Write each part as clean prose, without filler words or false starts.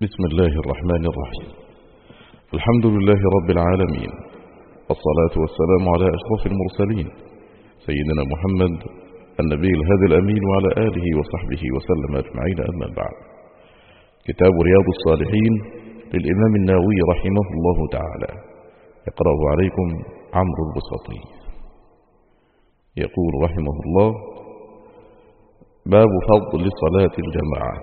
بسم الله الرحمن الرحيم. الحمد لله رب العالمين، والصلاة والسلام على أشرف المرسلين سيدنا محمد النبي الهادي الأمين وعلى آله وصحبه وسلم أجمعين، أما بعد. كتاب رياض الصالحين للإمام النووي رحمه الله تعالى، يقرأه عليكم عمرو البسطي. يقول رحمه الله: باب فضل صلاة الجماعة.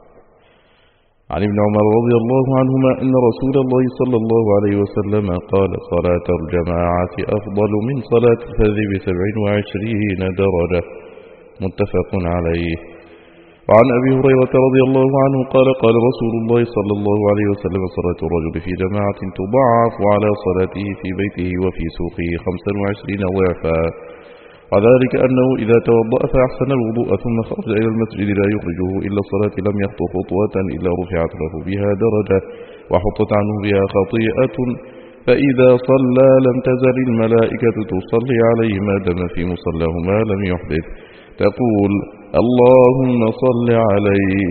عن ابن عمر رضي الله عنهما أن رسول الله صلى الله عليه وسلم قال: صلاة الجماعة أفضل من صلاة الفذ ب27 درجة، متفق عليه. وعن أبي هريرة رضي الله عنه قال: قال رسول الله صلى الله عليه وسلم: صلاة الرجل في جماعة تضاعف على صلاته في بيته وفي سوقه 25 ضعفا، وذلك أنه إذا توضأ فأحسن الوضوء ثم خرج إلى المسجد لا يخرجه إلا الصلاة لم يخطو خطوة إلا رفعت له بها درجة وحطت عنه بها خطيئة، فإذا صلى لم تزل الملائكة تصلي عليه ما دام في مصلاه ما لم يحدث، تقول: اللهم صل عليه،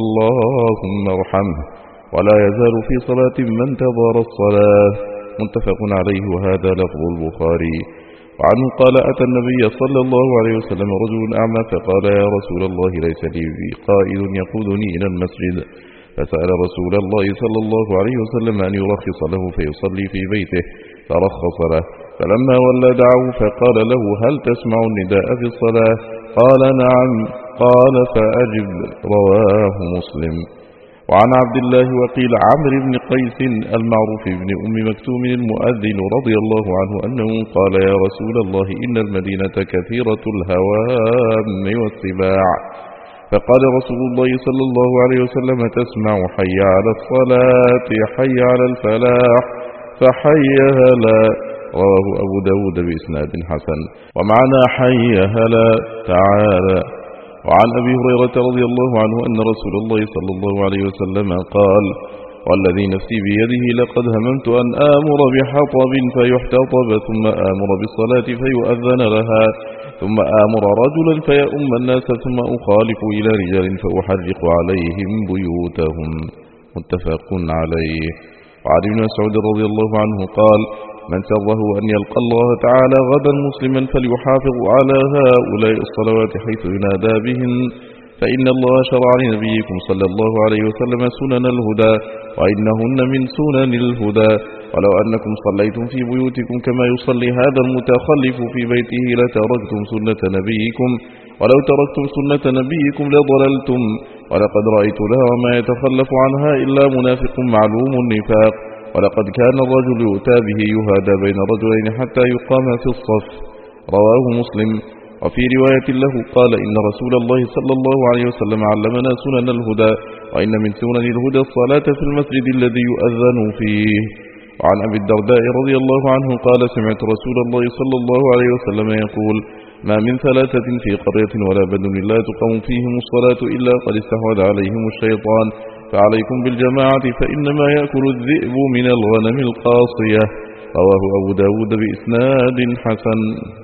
اللهم ارحمه، ولا يزال في صلاة من انتظر الصلاة، متفق عليه، وهذا لفظ البخاري. وعنه قال: أتى النبي صلى الله عليه وسلم رجل أعمى فقال: يا رسول الله، ليس لي قائد يقودني إلى المسجد، فسأل رسول الله صلى الله عليه وسلم أن يرخص له فيصلي في بيته، فرخص له، فلما ولى دعاه فقال له: هل تسمع النداء في الصلاة؟ قال: نعم. قال: فأجب. رواه مسلم. وعن عبد الله وقيل عمرو بن قيس المعروف بن أم مكتوم المؤذن رضي الله عنه أنه قال: يا رسول الله، إن المدينة كثيرة الهوام والسباع، فقال رسول الله صلى الله عليه وسلم: تسمع حي على الصلاة، حي على الفلاح، فحي هلا. رواه أبو داود بإسناد حسن. ومعنى حي هلا تعالى. وعن أبي هريرة رضي الله عنه أن رسول الله صلى الله عليه وسلم قال: والذي نفسي بيده لقد هممت أن آمر بحطب فيحتطب، ثم آمر بالصلاة فيؤذن لها، ثم آمر رجلا فيؤم الناس، ثم أخالف إلى رجال فأحرق عليهم بيوتهم، متفق عليه. وعن ابن مسعود رضي الله عنه قال: من سره أن يلقى الله تعالى غدا مسلما فليحافظ على هؤلاء الصلوات حيث ينادى بهن، فإن الله شرع لنبيكم صلى الله عليه وسلم سنن الهدى، وإنهن من سنن الهدى، ولو أنكم صليتم في بيوتكم كما يصلي هذا المتخلف في بيته لتركتم سنة نبيكم، ولو تركتم سنة نبيكم لضللتم، ولقد رأيت لها وما يتخلف عنها إلا منافق معلوم النفاق، ولقد كان الرجل يؤتى به يهادى بين رجلين حتى يقام في الصف. رواه مسلم. وفي رواية له قال: إن رسول الله صلى الله عليه وسلم علمنا سنن الهدى، وإن من سنن الهدى الصلاة في المسجد الذي يؤذن فيه. وعن أبي الدرداء رضي الله عنه قال: سمعت رسول الله صلى الله عليه وسلم يقول: ما من ثلاثة في قرية ولا بدن لا تقوم فيهم الصلاة إلا قد استحوذ عليهم الشيطان، فعليكم بالجماعة فإنما يأكل الذئب من الغنم القاصية. رواه أبو داود بإسناد حسن.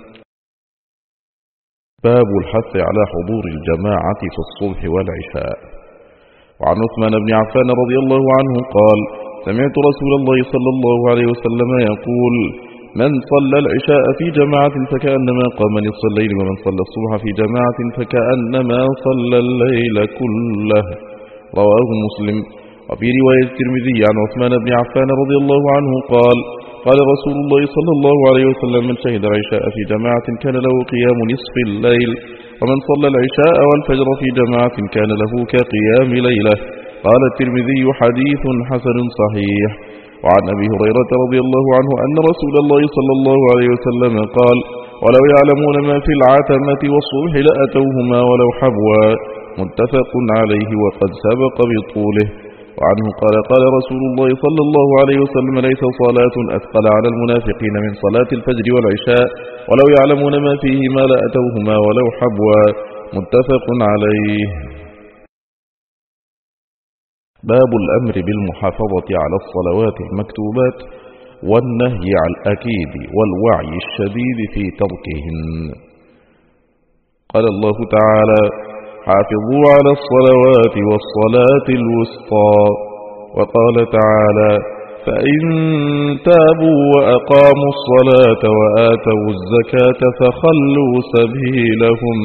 باب الحث على حضور الجماعة في الصبح والعشاء. وعن عثمان بن عفان رضي الله عنه قال: سمعت رسول الله صلى الله عليه وسلم يقول: من صلى العشاء في جماعة فكأنما قام نصف الليل، ومن صلى الصبح في جماعة فكأنما صلى الليل كله. رواه مسلم. وفي رواية الترمذي عن عثمان بن عفان رضي الله عنه قال: قال رسول الله صلى الله عليه وسلم: من شهد العشاء في جماعة كان له قيام نصف الليل، ومن صلى العشاء والفجر في جماعة كان له كقيام ليلة. قال الترمذي: حديث حسن صحيح. وعن أبي هريرة رضي الله عنه أن رسول الله صلى الله عليه وسلم قال: ولو يعلمون ما في العتمة والصبح لأتوهما ولو حبوا، متفق عليه، وقد سبق بطوله. وعنه قال: قال رسول الله صلى الله عليه وسلم: ليس صلاة أثقل على المنافقين من صلاة الفجر والعشاء، ولو يعلمون ما فيهما لأتوهما ولو حبوا، متفق عليه. باب الأمر بالمحافظة على الصلوات المكتوبات، والنهي عن الأكيد والوعي الشديد في تركهن. قال الله تعالى: حافظوا على الصلوات والصلاة الوسطى، وقال تعالى: فإن تابوا وأقاموا الصلاة وآتوا الزكاة فخلوا سبيلهم.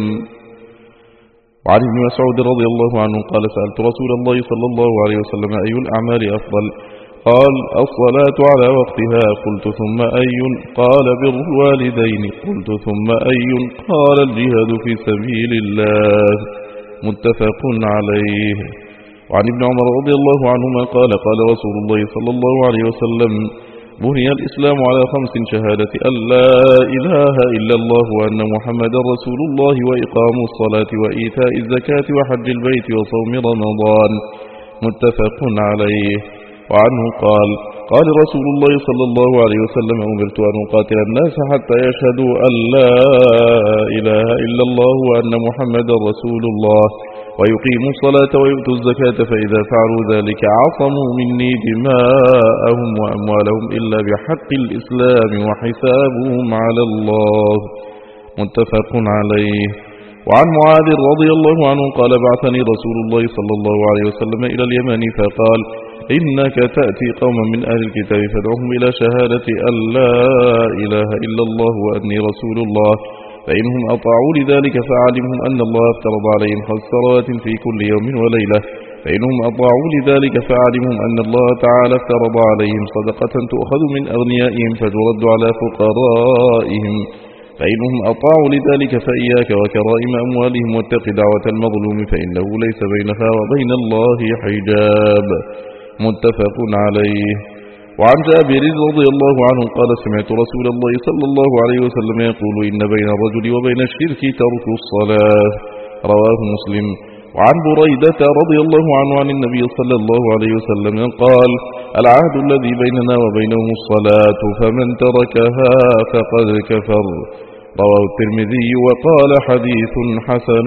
وعن ابن مسعود رضي الله عنه قال: سألت رسول الله صلى الله عليه وسلم: أي الأعمال أفضل؟ قال: الصلاة على وقتها. قلت: ثم أي؟ قال: بر الوالدين. قلت: ثم أي؟ قال: الجهاد في سبيل الله. متفق عليه. وعن ابن عمر رضي الله عنهما قال: قال رسول الله صلى الله عليه وسلم: بني الإسلام على 5: شهادة أن لا إله إلا الله وأن محمدا رسول الله وإقام الصلاة وإيتاء الزكاة وحج البيت وصوم رمضان. متفق عليه. وعنه قال: قال رسول الله صلى الله عليه وسلم: أمرت أن أقاتل الناس حتى يشهدوا أن لا إله إلا الله وأن محمدا رسول الله ويقيموا الصلاة ويؤتوا الزكاة، فإذا فعلوا ذلك عصموا مني دماءهم وأموالهم إلا بحق الإسلام وحسابهم على الله. متفق عليه. وعن معاذ رضي الله عنه قال: بعثني رسول الله صلى الله عليه وسلم إلى اليمن فقال: إنك تأتي قوما من أهل الكتاب فادعوهم إلى شهادة أن لا إله إلا الله وأني رسول الله، فإنهم أطاعوا لذلك فأعلمهم أن الله افترض عليهم 5 صلوات في كل يوم وليلة، فإنهم أطاعوا لذلك فأعلمهم أن الله تعالى افترض عليهم صدقة تؤخذ من أغنيائهم فترد على فقرائهم، فإنهم أطاعوا لذلك فإياك وكرائم أموالهم واتق دعوة المظلوم فإنه ليس بينها وبين الله حجاب. متفق عليه. وعن جابر رضي الله عنه قال: سمعت رسول الله صلى الله عليه وسلم يقول: إن بين الرجل وبين الشرك ترك الصلاة. رواه مسلم. وعن بريدة رضي الله عنه عن النبي صلى الله عليه وسلم قال: العهد الذي بيننا وبينهم الصلاة فمن تركها فقد كفر. رواه الترمذي وقال: حديث حسن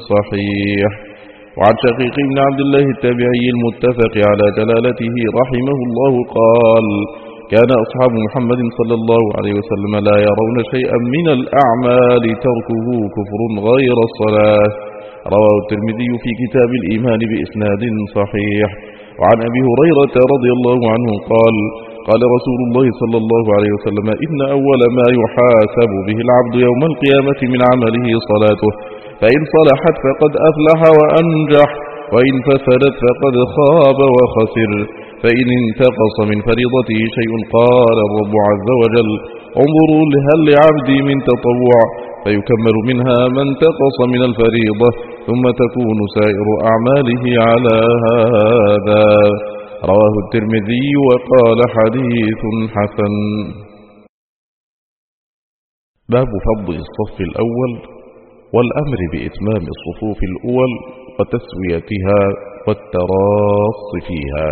صحيح. وعن شقيق بن عبد الله التابعي المتفق على جلالته رحمه الله قال: كان أصحاب محمد صلى الله عليه وسلم لا يرون شيئا من الأعمال تركه كفر غير الصلاة. رواه الترمذي في كتاب الإيمان بإسناد صحيح. وعن أبي هريرة رضي الله عنه قال: قال رسول الله صلى الله عليه وسلم: إن أول ما يحاسب به العبد يوم القيامة من عمله صلاته، فإن صلحت فقد أفلح وأنجح، وإن فسدت فقد خاب وخسر. فإن انتقص من فريضته شيء قال الرب عز وجل: انظروا هل لعبدي من تطوع، فيكمل منها ما انتقص من الفريضة، ثم تكون سائر أعماله على هذا. رواه الترمذي وقال: حديث حسن. باب فضل الصف الأول والأمر بإتمام الصفوف الأول وتسويتها والتراص فيها.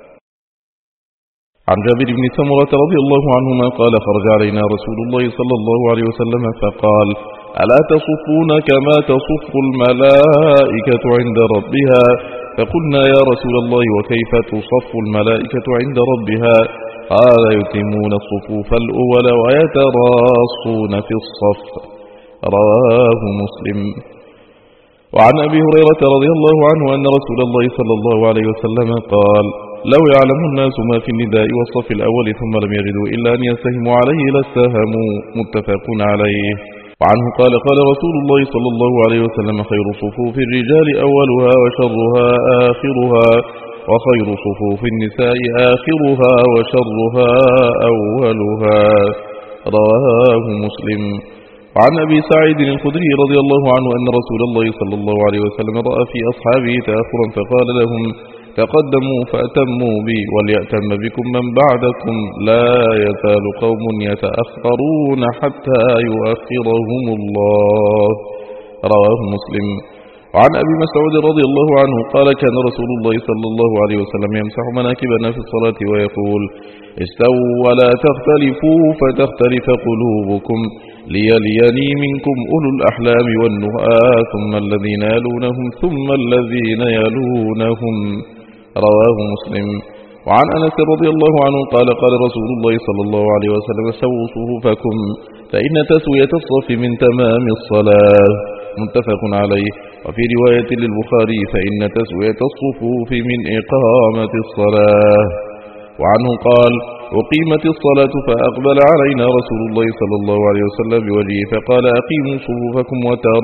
عن جابر بن سمرة رضي الله عنهما قال: خرج علينا رسول الله صلى الله عليه وسلم فقال: ألا تصفون كما تصف الملائكة عند ربها؟ فقلنا: يا رسول الله وكيف تصف الملائكة عند ربها؟ قال: يتمون الصفوف الأول ويتراصون في الصف. رواه مسلم. وعن أبي هريرة رضي الله عنه أن رسول الله صلى الله عليه وسلم قال: لو يعلم الناس ما في النداء والصف الأول ثم لم يجدوا إلا أن يستهموا عليه لاستهموا. متفق عليه. وعنه قال: قال رسول الله صلى الله عليه وسلم: خير صفوف الرجال أولها وشرها آخرها، وخير صفوف النساء آخرها وشرها أولها. رواه مسلم. وعن أبي سعيد الخدري رضي الله عنه أن رسول الله صلى الله عليه وسلم رأى في أصحابه تأخرا فقال لهم: تقدموا فأتموا بي وليأتم بكم من بعدكم، لا يزال قوم يتأخرون حتى يؤخرهم الله. رواه مسلم. وعن أبي مسعود رضي الله عنه قال: كان رسول الله صلى الله عليه وسلم يمسح مناكبنا في الصلاة ويقول: استووا ولا تختلفوا فتختلف قلوبكم، ليليني منكم أولو الأحلام والنهى، ثم الذين يلونهم ثم الذين يلونهم. رواه مسلم. وعن أنس رضي الله عنه قال: قال رسول الله صلى الله عليه وسلم: سووا صفوفكم فإن تسوية الصف من تمام الصلاة. متفق عليه. وفي رواية للبخاري فإن تسوية الصفوف من إقامة الصلاة. وعنه قال: أقيمت الصلاة فأقبل علينا رسول الله صلى الله عليه وسلم بوجهه فقال: أقيموا صفوفكم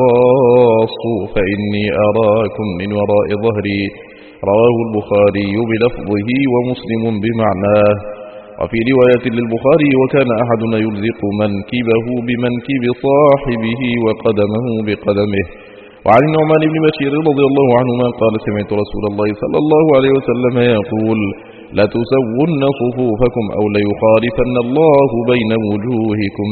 وتراصوا فإني أراكم من وراء ظهري. رواه البخاري بلفظه ومسلم بمعناه. وفي رواية للبخاري: وكان أحدنا يلزق منكبه بمنكب صاحبه وقدمه بقدمه. وعن النعمان بن بشير رضي الله عنهما قال: سمعت رسول الله صلى الله عليه وسلم يقول: لتسون صفوفكم أو ليخالفن الله بين وجوهكم.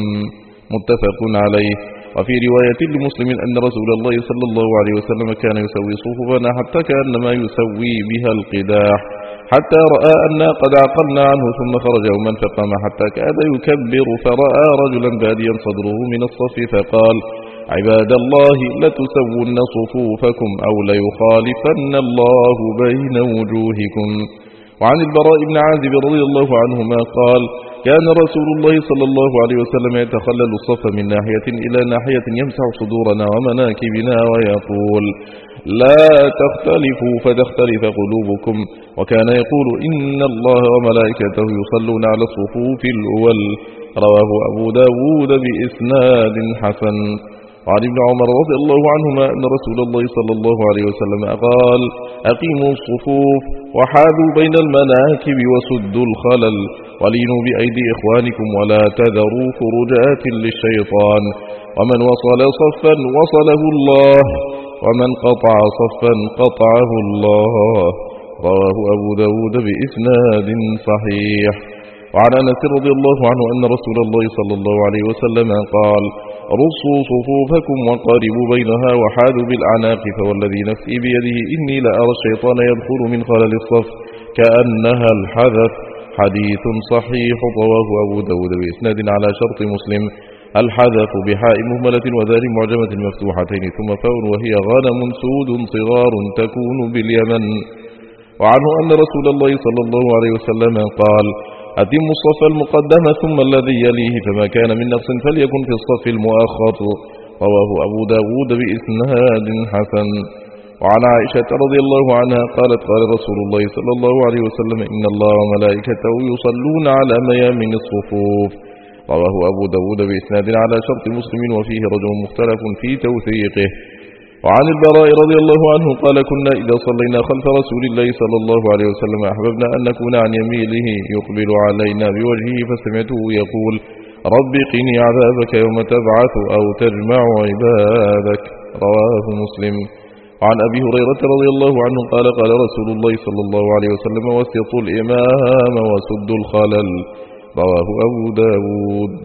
متفق عليه. وفي رواية لمسلم أن رسول الله صلى الله عليه وسلم كان يسوي صفوفنا حتى كأنما يسوي بها القداح، حتى رأى أننا قد عقلنا عنه ثم خرج يوما فقام حتى كاد يكبر فرأى رجلا باديا صدره من الصف فقال: عباد الله لتسون صفوفكم أو ليخالفن الله بين وجوهكم. وعن البراء بن عازب رضي الله عنهما قال: كان رسول الله صلى الله عليه وسلم يتخلل الصف من ناحية إلى ناحية يمسح صدورنا ومناكبنا ويقول: لا تختلفوا فتختلف قلوبكم. وكان يقول: إن الله وملائكته يصلون على الصفوف الأول. رواه أبو داود بإسناد حسن. وعن ابن عمر رضي الله عنهما أن رسول الله صلى الله عليه وسلم قال: أقيموا الصفوف وحاذوا بين المناكب وسدوا الخلل ولينوا بأيدي إخوانكم ولا تذروا فرجات للشيطان. ومن وصل صفا وصله الله ومن قطع صفا قطعه الله. رواه أبو داود بإسناد صحيح. وعن أنس رضي الله عنه أن رسول الله صلى الله عليه وسلم قال: رصوا صفوفكم وقاربوا بينها وحاذوا بالأعناق فوالذي نفسي بيده إني لأرى الشيطان يدخل من خلل الصف كأنها الحذف. حديث صحيح. رواه أبو داود بإسناد على شرط مسلم. الحذف بحاء مهملة وذال معجمة مفتوحتين ثم فاء وهي غنم سود صغار تكون باليمن. وعنه أن رسول الله صلى الله عليه وسلم قال: أتم الصف المقدم ثم الذي يليه فما كان من نقص فليكن في الصف المؤخر. رواه أبو داود بإسناد حسن. وعن عائشة رضي الله عنها قالت: قال رسول الله صلى الله عليه وسلم: إن الله وملائكته يصلون على ميامن الصفوف. رواه أبو داود بإسناد على شرط مسلم وفيه رجل مختلف في توثيقه. وعن البراء رضي الله عنه قال: كنا إذا صلينا خلف رسول الله صلى الله عليه وسلم أحببنا أن نكون عن يمينه يقبل علينا بوجهه فسمعته يقول: رب قني عذابك يوم تبعث أو تجمع عبادك. رواه مسلم. وعن أبي هريرة رضي الله عنه قال: قال رسول الله صلى الله عليه وسلم: وسطوا الإمام وسدوا الخلل. رواه أبو داود.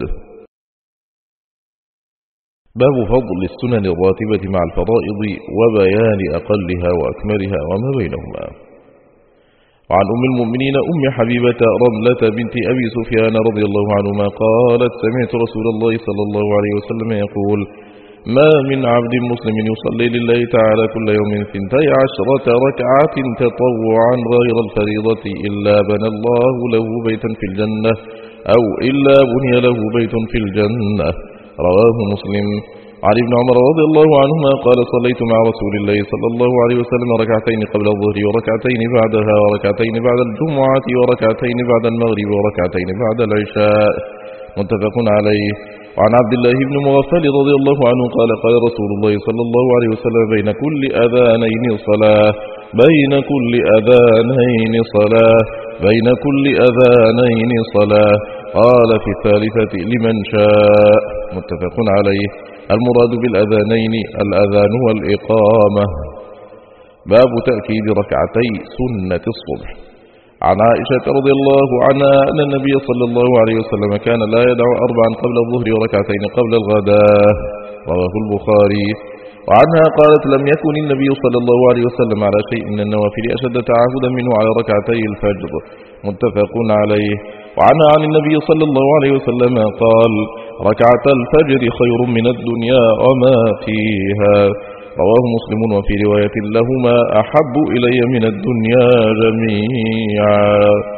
باب فضل السنن الراتبة مع الفرائض وبيان أقلها وأكملها وما بينهما. وعن أم المؤمنين أم حبيبة رملة بنت أبي سفيان رضي الله عنهما قالت: سمعت رسول الله صلى الله عليه وسلم يقول: ما من عبد مسلم يصلي لله تعالى كل يوم 12 ركعة تطوعا غير الفريضة إلا بنى الله له بيتا في الجنة أو إلا بني له بيت في الجنة. رواه مسلم. عن ابن عمر رضي الله عنهما قال: صليت مع رسول الله صلى الله عليه وسلم ركعتين قبل الظهر وركعتين بعدها وركعتين بعد الجمعة وركعتين بعد المغرب وركعتين بعد العشاء. متفق عليه. وعن عبد الله بن مغفل رضي الله عنه قال: قال رسول الله صلى الله عليه وسلم: بين كل أذانين صلاة بين كل أذانين صلاة بين كل أذانين صلاة. قال في الثالثة: لمن شاء. متفق عليه. المراد بالأذانين الأذان والإقامة. باب تأكيد ركعتي سنة الصبح. عن عائشة رضي الله عنها أن النبي صلى الله عليه وسلم كان لا يدع 4 قبل الظهر وركعتين قبل الغداء. رواه البخاري. وعنها قالت: لم يكن النبي صلى الله عليه وسلم على شيء من النوافل أشد تعاهدا منه على ركعتي الفجر. متفق عليه. وعنها عن النبي صلى الله عليه وسلم قال: ركعة الفجر خير من الدنيا وما فيها. رواه مسلم. وفي رواية لهما: أحب إلي من الدنيا جميعا.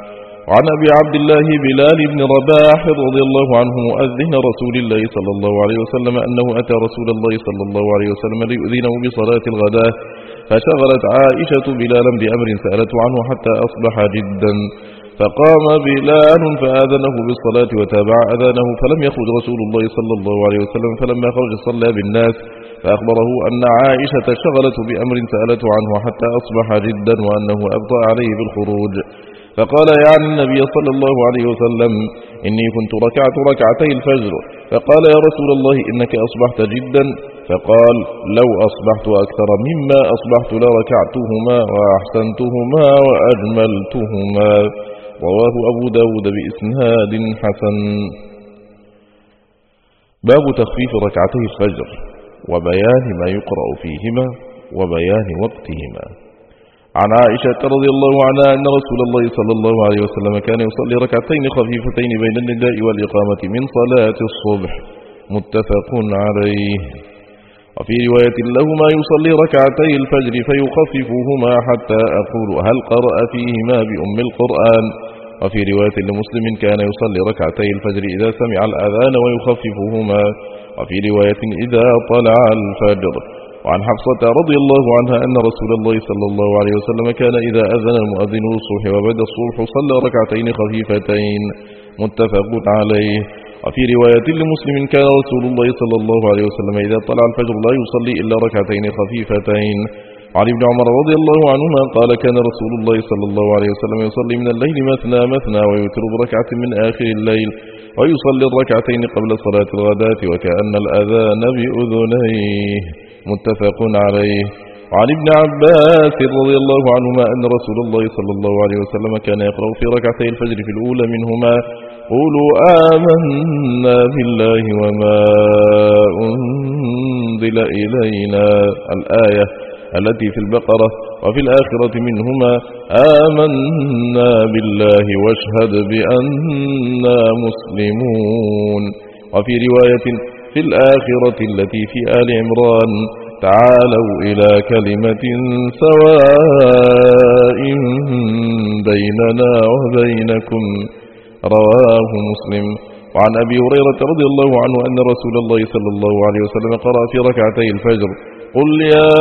وعن أبي عبد الله بلال بن رباح رضي الله عنه مؤذن رسول الله صلى الله عليه وسلم أنه أتى رسول الله صلى الله عليه وسلم ليؤذنه بصلاة الغداة، فشغلت عائشة بلالا بأمر سألته عنه حتى أصبح جدا، فقام بلال فآذنه بالصلاة وتابع أذانه، فلم يخرج رسول الله صلى الله عليه وسلم، فلما خرج صلى بالناس، فأخبره أن عائشة شغلته بأمر سألته عنه حتى أصبح جدا وأنه أبطأ عليه بالخروج، فقال يعني النبي صلى الله عليه وسلم: إني كنت ركعت ركعتي الفجر، فقال: يا رسول الله إنك أصبحت جدا، فقال: لو أصبحت أكثر مما أصبحت لركعتهما وأحسنتهما وأجملتهما. رواه أبو داود بإسناد حسن. باب تخفيف ركعتي الفجر وبيان ما يقرأ فيهما وبيان وقتهما. عن عائشة رضي الله عنها أن رسول الله صلى الله عليه وسلم كان يصلي ركعتين خفيفتين بين النداء والإقامة من صلاة الصبح، متفق عليه. وفي رواية لهما يصلي ركعتي الفجر فيخففهما حتى أقول: هل قرأ فيهما بأم القرآن؟ وفي رواية لمسلم كان يصلي ركعتي الفجر إذا سمع الأذان ويخففهما، وفي رواية إذا طلع الفجر. وعن حفصة رضي الله عنها أن رسول الله صلى الله عليه وسلم كان إذا أذن المؤذن الصبح وبدا الصبح صلى ركعتين خفيفتين، متفق عليه. وفي رواية لمسلم كان رسول الله صلى الله عليه وسلم إذا طلع الفجر لا يصلي إلا ركعتين خفيفتين. وعن ابن عمر رضي الله عنهما قال: كان رسول الله صلى الله عليه وسلم يصلي من الليل مثنى مثنى ويوتر بركعة من آخر الليل، ويصلي الركعتين قبل صلاة الغداة وكأن الأذان بأذنيه، متفق عليه. وعن ابن عباس رضي الله عنهما أن رسول الله صلى الله عليه وسلم كان يقرأ في ركعتي الفجر في الأولى منهما: قولوا آمنا بالله وما أنزل إلينا، الآية التي في البقرة. وفي الآخرة منهما: آمنا بالله واشهد بأننا مسلمون. وفي رواية: في الآخرة التي في آل عمران: تعالوا إلى كلمة سواء بيننا وبينكم. رواه مسلم. وعن أبي هريرة رضي الله عنه أن رسول الله صلى الله عليه وسلم قرأ في ركعتي الفجر: قل يا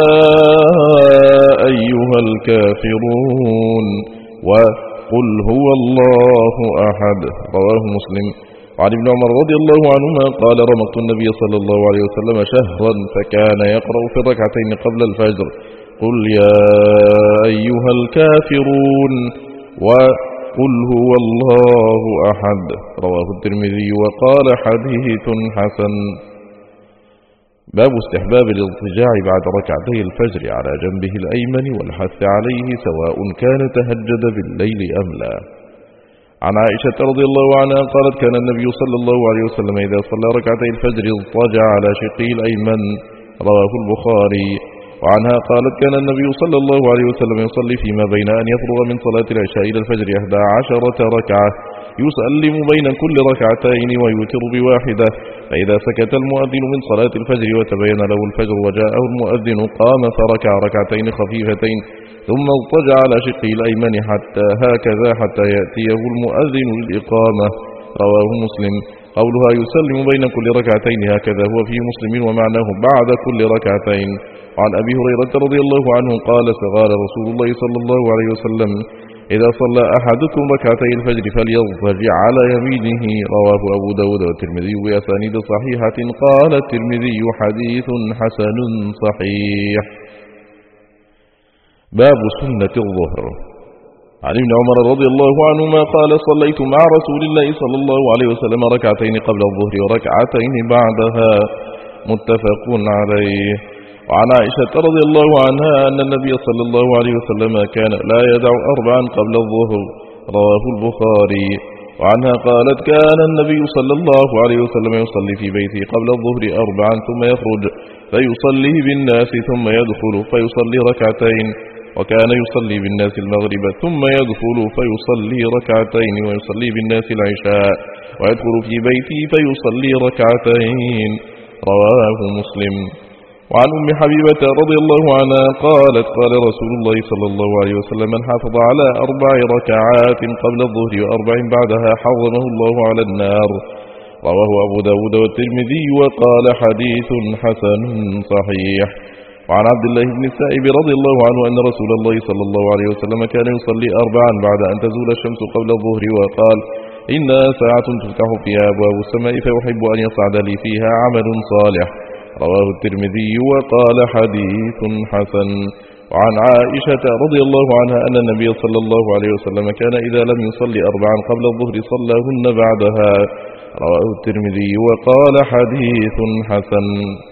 أيها الكافرون، وقل هو الله أحد. رواه مسلم. وعن ابن عمر رضي الله عنهما قال: رمقت النبي صلى الله عليه وسلم شهرا فكان يقرأ في الركعتين قبل الفجر: قل يا أيها الكافرون، وقل هو الله أحد. رواه الترمذي وقال: حديث حسن. باب استحباب الاضطجاع بعد ركعتي الفجر على جنبه الأيمن والحث عليه سواء كان تهجد بالليل أم لا. عن عائشة رضي الله عنها قالت: كان النبي صلى الله عليه وسلم إذا صلى ركعتي الفجر اضطجع على شقه الأيمن. رواه البخاري. وعنها قالت: كان النبي صلى الله عليه وسلم يصلي فيما بين أن يفرغ من صلاة العشاء إلى الفجر 11 ركعة، يسلم بين كل ركعتين ويوتر بواحدة، فإذا سكت المؤذن من صلاة الفجر وتبين له الفجر وجاءه المؤذن قام فركع ركعتين خفيفتين ثم اضطجع على شقه الأيمن حتى يأتيه المؤذن للإقامة. رواه مسلم. قولها يسلم بين كل ركعتين هكذا هو في مسلم ومعناه بعد كل ركعتين. وعن أبي هريرة رضي الله عنه قال: قال رسول الله صلى الله عليه وسلم: إذا صلى أحدكم ركعتي الفجر فليضطجع على يمينه. رواه أبو داود والترمذي بأسانيد صحيحة. قال الترمذي: حديث حسن صحيح. باب سنة الظهر. عن ابن عمر رضي الله عنهما قال: صليت مع رسول الله صلى الله عليه وسلم ركعتين قبل الظهر وركعتين بعدها، متفق عليه. وعن عائشة رضي الله عنها أن النبي صلى الله عليه وسلم كان لا يدع 4 قبل الظهر. رواه البخاري. وعنها قالت: كان النبي صلى الله عليه وسلم يصلي في بيته قبل الظهر 4 ثم يخرج فيصلي بالناس ثم يدخل فيصلي ركعتين، وكان يصلي بالناس المغرب ثم يدخل فيصلي ركعتين ويصلي بالناس العشاء ويدخل في بيته فيصلي ركعتين. رواه مسلم. وعن أم حبيبة رضي الله عنها قالت قال رسول الله صلى الله عليه وسلم من حافظ على 4 ركعات قبل الظهر و4 بعدها حرمه الله على النار. رواه أبو داود والترمذي وقال حديث حسن صحيح. وعن عبد الله بن السائب رضي الله عنه أن رسول الله صلى الله عليه وسلم كان يصلي 4 بعد أن تزول الشمس قبل الظهر وقال إنها ساعة تفتح فيها أبواب السماء فأحب أن يصعد لي فيها عمل صالح. رواه الترمذي وقال حديث حسن. وعن عائشة رضي الله عنها أن النبي صلى الله عليه وسلم كان إذا لم يصلي 4 قبل الظهر صلاهن بعدها. رواه الترمذي وقال حديث حسن.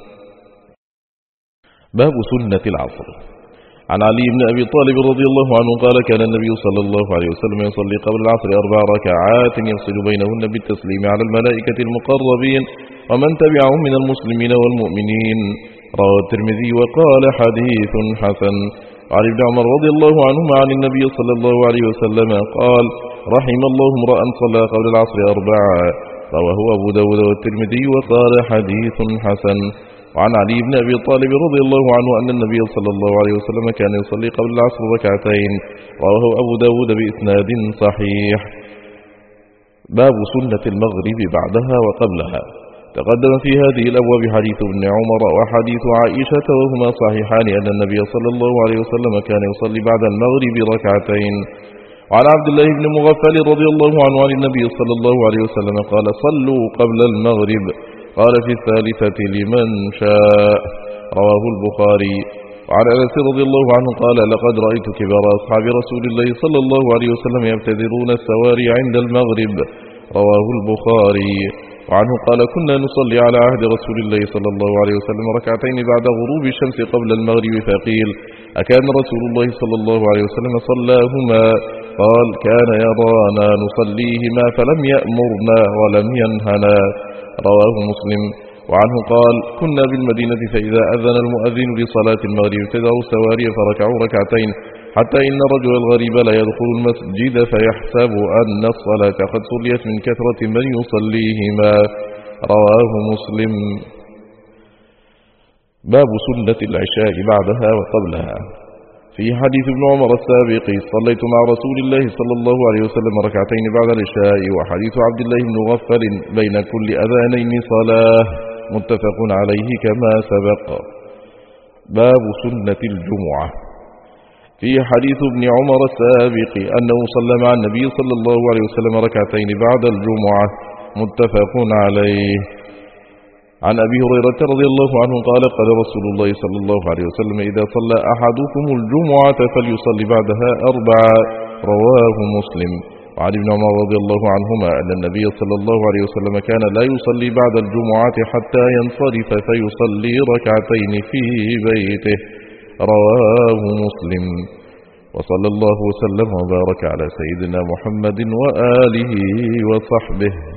باب سنة العصر. عن علي بن أبي طالب رضي الله عنه قال كان النبي صلى الله عليه وسلم يصلي قبل العصر 4 ركعات يفصل بينهن بالتسليم على الملائكة المقربين ومن تبعهم من المسلمين والمؤمنين. رواه الترمذي وقال حديث حسن. وعن ابن عمر رضي الله عنهما عن النبي صلى الله عليه وسلم قال رحم الله امرأ صلى قبل العصر 4. رواه أبو داود والترمذي وقال حديث حسن. وعن علي بن أبي طالب رضي الله عنه أن النبي صلى الله عليه وسلم كان يصلي قبل العصر 2 ركعتين. رواه أبو داود بإسناد صحيح. باب سنة المغرب بعدها وقبلها. تقدم في هذه الأبواب حديث ابن عمر وحديث عائشة وهما صحيحان أن النبي صلى الله عليه وسلم كان يصلي بعد المغرب 2 ركعتين. وعن عبد الله بن مغفل رضي الله عنه عن النبي صلى الله عليه وسلم قال صلوا قبل المغرب قال في 3 لمن شاء. رواه البخاري. وعن أنس رضي الله عنه قال لقد رأيت كبار أصحاب رسول الله صلى الله عليه وسلم يبتدرون السواري عند المغرب. رواه البخاري. وعنه قال كنا نصلي على عهد رسول الله صلى الله عليه وسلم 2 ركعتين بعد غروب الشمس قبل المغرب فقيل أكان رسول الله صلى الله عليه وسلم صلاهما؟ قال كان يرانا نصليهما فلم يأمرنا ولم ينهنا. رواه مسلم. وعنه قال كنا بالمدينة فإذا أذن المؤذن لصلاة المغرب ابتدأوا السواري فركعوا 2 ركعتين حتى إن رجل الغريب لا يدخل المسجد فيحسب أن الصلاة قد صليت من كثرة من يصليهما. رواه مسلم. باب سنة العشاء بعدها وقبلها. في حديث ابن عمر السابق صليت مع رسول الله صلى الله عليه وسلم 2 ركعتين بعد العشاء. وحديث عبد الله بن مغفل بين كل أذانين صلاة متفق عليه كما سبق. باب سنة الجمعة. في حديث ابن عمر السابق أنه صلى مع النبي صلى الله عليه وسلم 2 ركعتين بعد الجمعة متفق عليه. عن أبي هريرة رضي الله عنه قال قال رسول الله صلى الله عليه وسلم إذا صلى أحدكم الجمعة فليصلي بعدها 4. رواه مسلم. وعن ابن عمر رضي الله عنهما أن النبي صلى الله عليه وسلم كان لا يصلي بعد الجمعة حتى ينصرف فيصلي 2 ركعتين في بيته. رواه مسلم. وصلى الله وسلم وبارك على سيدنا محمد وآله وصحبه.